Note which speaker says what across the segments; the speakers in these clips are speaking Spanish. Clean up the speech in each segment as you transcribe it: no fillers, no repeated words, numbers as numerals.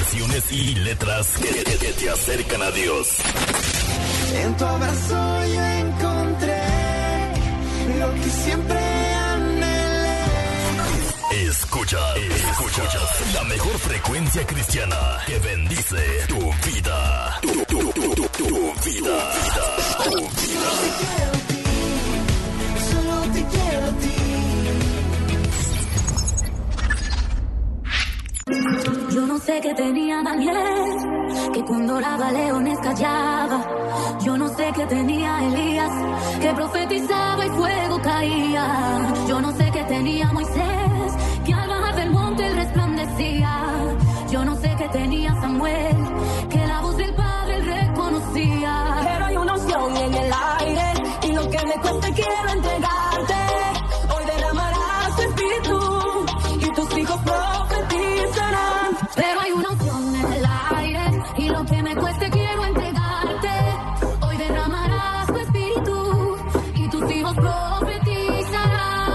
Speaker 1: canciones y letras que te acercan a Dios.
Speaker 2: En tu abrazo yo encontré lo que siempre anhelé.
Speaker 1: Escuchas la mejor frecuencia cristiana que bendice tu vida. Tu vida.
Speaker 2: Solo te quiero a ti.
Speaker 3: Yo no sé qué tenía Daniel, que cuando oraba leones callaba. Yo no sé qué tenía Elías, que profetizaba y fuego caía. Yo no sé qué tenía Moisés, que al bajar del monte él resplandecía. Yo no sé qué tenía Samuel, que la voz del Padre él reconocía. Pero hay una unción en el aire, y lo que me cueste quiero entregarte. Hoy derramarás tu espíritu, y tus hijos profetizarán. Pero hay una unción en el aire, y lo que me cueste quiero entregarte. Hoy derramarás tu espíritu, y tus hijos profetizarán.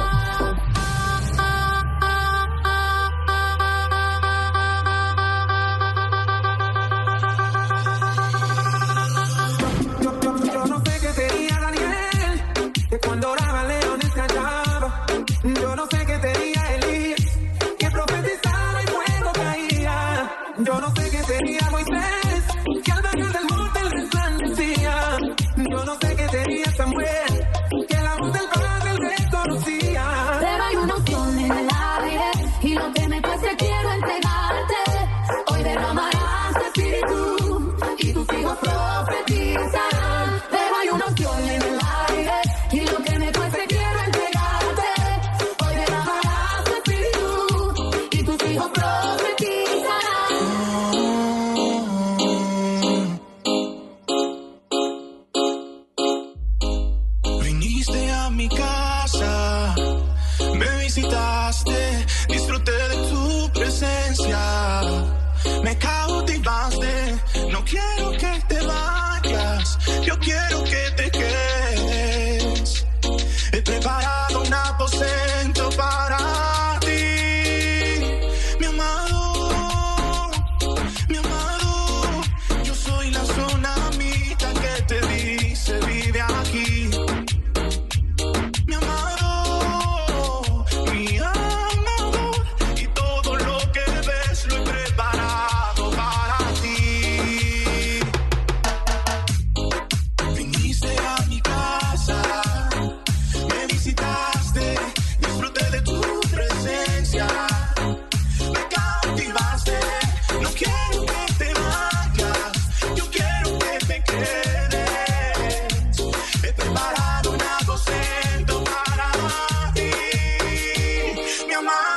Speaker 2: Yo no sé qué tenía Daniel, que cuando oraba leones callaba. Yo no sé qué tenía Elías, que profetizaba y fuego caía. Yo no sé qué tenía Moisés, que al bajar del monte él resplandecía. Yo no sé qué tenía Samuel, que la voz del Padre él reconocía.
Speaker 3: Pero hay una unción en el aire, y lo que me cueste quiero entregarte. Hoy derramarás tu espíritu, y tus hijos profetizarán. Pero hay una unción en el aire, y lo que me cueste quiero entregarte. Hoy derramarás tu espíritu, y tus hijos profetizarán.
Speaker 4: Viniste a mi casa, me visitaste, disfruté de tu presencia, me cautivaste, no quiero que te vayas, yo quiero que te quedes, he preparado un aposento para ti, mi amado, yo soy la tsunamita que te dice vive aquí. Mi amado, y todo lo que ves lo he preparado para ti. Viniste a mi casa, me visitaste, disfruté de tu presencia, me cautivaste, no quiero que te vayas, yo quiero que te quedes, he preparado un aposento para ti, mi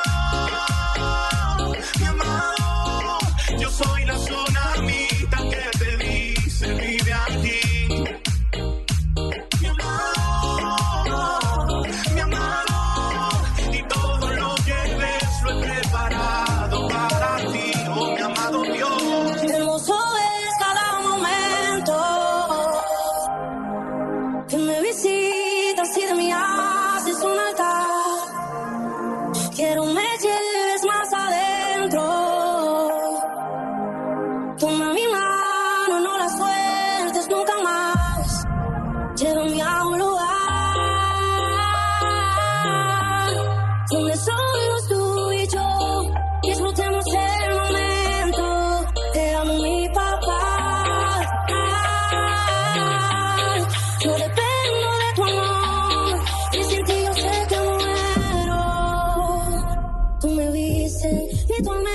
Speaker 4: amado, yo soy la tsunamita que te dice vive aquí. Mi amado, y todo lo que ves lo he preparado para ti, oh mi amado Dios.
Speaker 3: Hermoso es cada momento que me visitas y de mí haces un altar. Quiero me lleves más adentro. Toma mi mano, no la sueltes nunca más. Llévame a un lugar donde somos tú y yo. Disfrutemos el momento. Te amo, mi papá. No dependo de tu amor, y sin ti yo sé que muero. Tú me viste y tú me